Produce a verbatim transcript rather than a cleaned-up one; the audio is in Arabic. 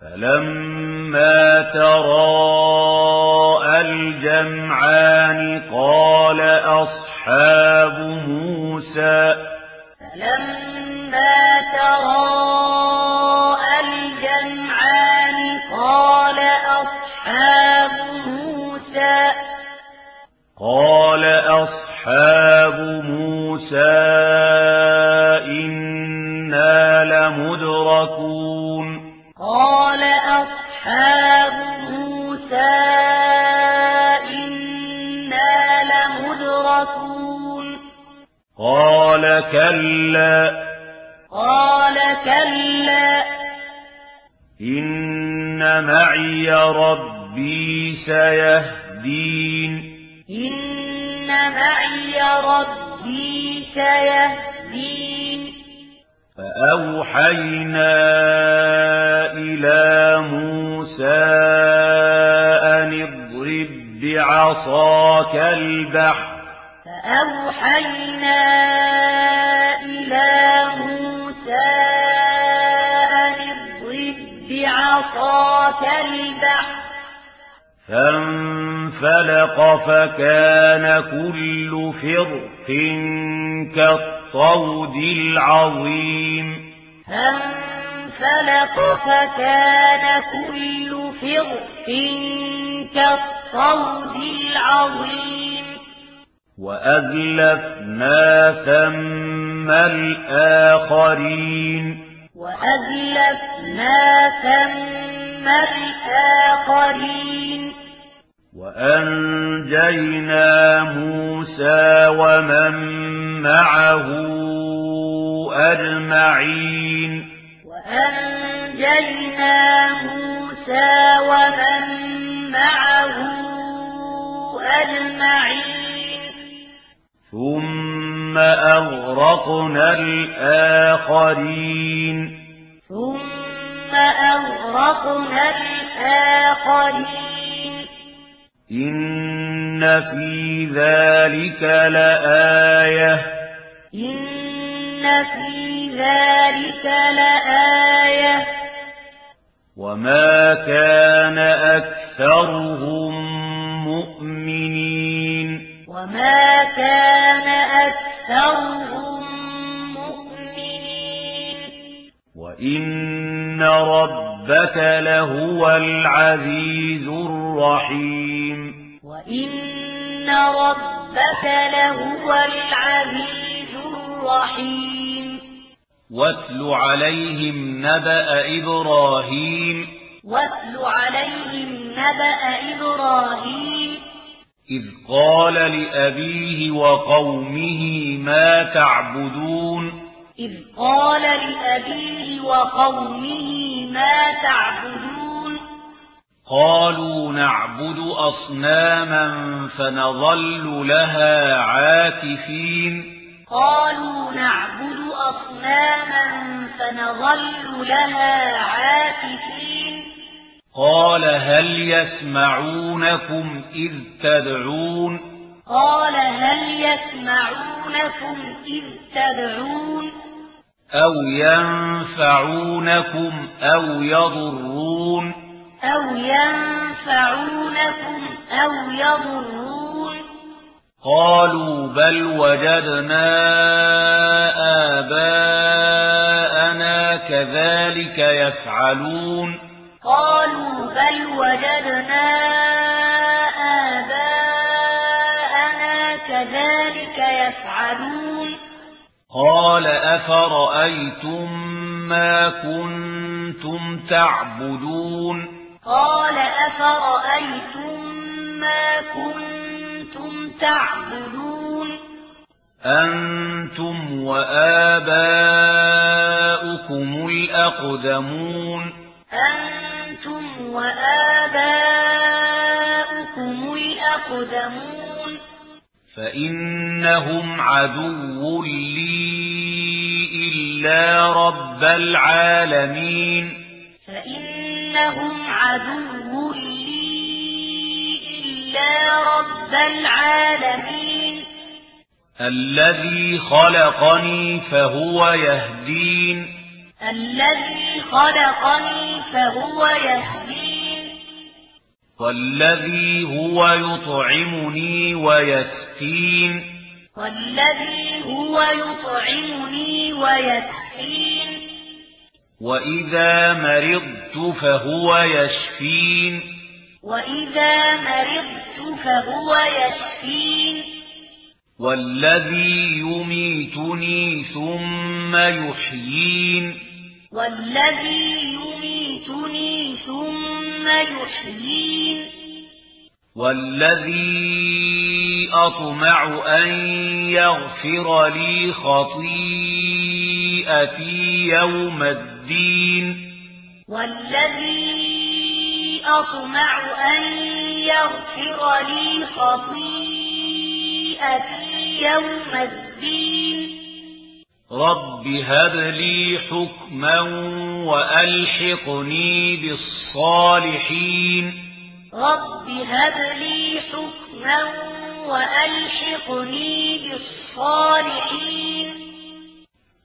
فلما تراءى الجمعان قال أصحاب موسى فلما تراءى الجمعان قال أصحاب موسى قال أصحاب موسى إنا لمدركون قال أصحاب موسى إنا لمدركون قال كلا قال كلا إن معي ربي سيهدين إن معي ربي سيهدين فأوحينا إلى موسى أن اضرب بعصاك البحر فأوحينا إلى موسى أن اضرب بعصاك البحر فانفلق فكان كل فرق كالطود العظيم فانفلق فكان كل فرق كالطود العظيم وأزلفنا ثم الآخرين وأزلفنا ثم الآخرين وأنجينا موسى ومن معه أجمعين وأنجينا موسى ومن معه أجمعين ثم أغرقنا الآخرين ثم أغرقنا الآخرين إن في ذلك لآية إن في ذلك لآية وما كان أكثرهم مؤمنين وما كان أكثرهم مؤمنين وإن ربك لهو العزيز الرحيم وإن ربك لهو العزيز الرحيم واتل عليهم نبأ إبراهيم واتل عليهم نبأ إبراهيم إذ قال لأبيه وقومه ما تعبدون إذ قال لأبيه وقومه ما تعبدون قالوا نعبد أصناما فنظل لها عاكفين قالوا نعبد أصناما فنظل لها عاكفين قال هل يسمعونكم إذ تدعون قال هل يسمعونكم إذ تدعون أو ينفعونكم أو يضرون أو ينفعونكم أو يضرون قالوا بل وجدنا آباءنا كذلك يفعلون قالوا بل وجدنا آباءنا كذلك يفعلون قال أفرأيتم ما كنتم تعبدون قال أفرأيتم ما كنتم تعبدون أنتم وآباؤكم الأقدمون أنتم وآباؤكم الأقدمون فإنهم عدو لي إلا رب العالمين فإنهم عدو لي إلا رب العالمين الذي خلقني فهو يهدين الذي خلقني فهو يهدين والذي هو يطعمني ويسقين والذي هو يطعمني ويسقين وإذا مرضت فهو يشفين وإذا مرضت فهو يشفين والذي يميتني ثم يحيين والذي يميتني ثم يحيين والذي أطمع أن يغفر لي خطيئتي يوم الدين والذي أطمع أن يغفر لي خطيئتي يوم الدين رب هب لي حكما وألحقني بالصالحين رب هب لي حكما وألحقني بالصالحين